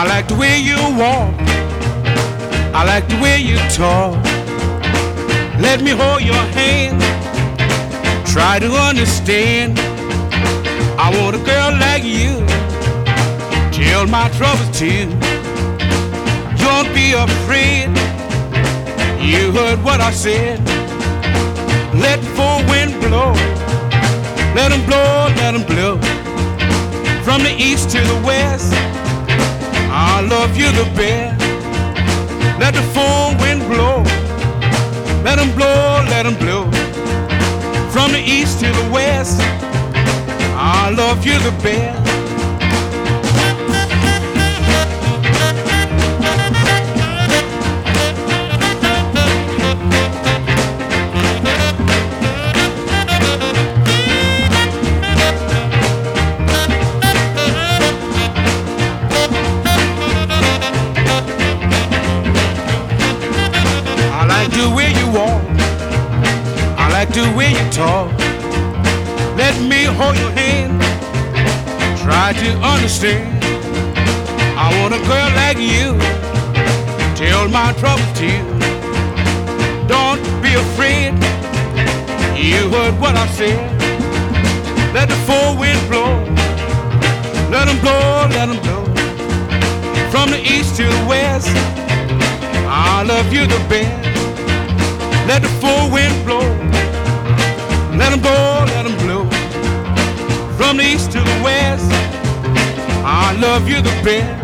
I like the way you walk, I like the way you talk. Let me hold your hand, try to understand. I want a girl like you, tell my troubles too. Don't be afraid, you heard what I said. Let the full wind blow, let 'em blow, let 'em blow. From the east to the west, I love you the best. Let the full wind blow, let 'em blow, let 'em blow. From the east to the west, I love you the best. I like the way you walk, I like the way you talk. Let me hold your hand, try to understand. I want a girl like you, tell my troubles to you. Don't be afraid, you heard what I said. Let the full wind blow, let 'em blow, let 'em blow. From the east to the west, I love you the best. Let the full wind blow, let 'em blow, let 'em blow. From the east to the west, I love you the best.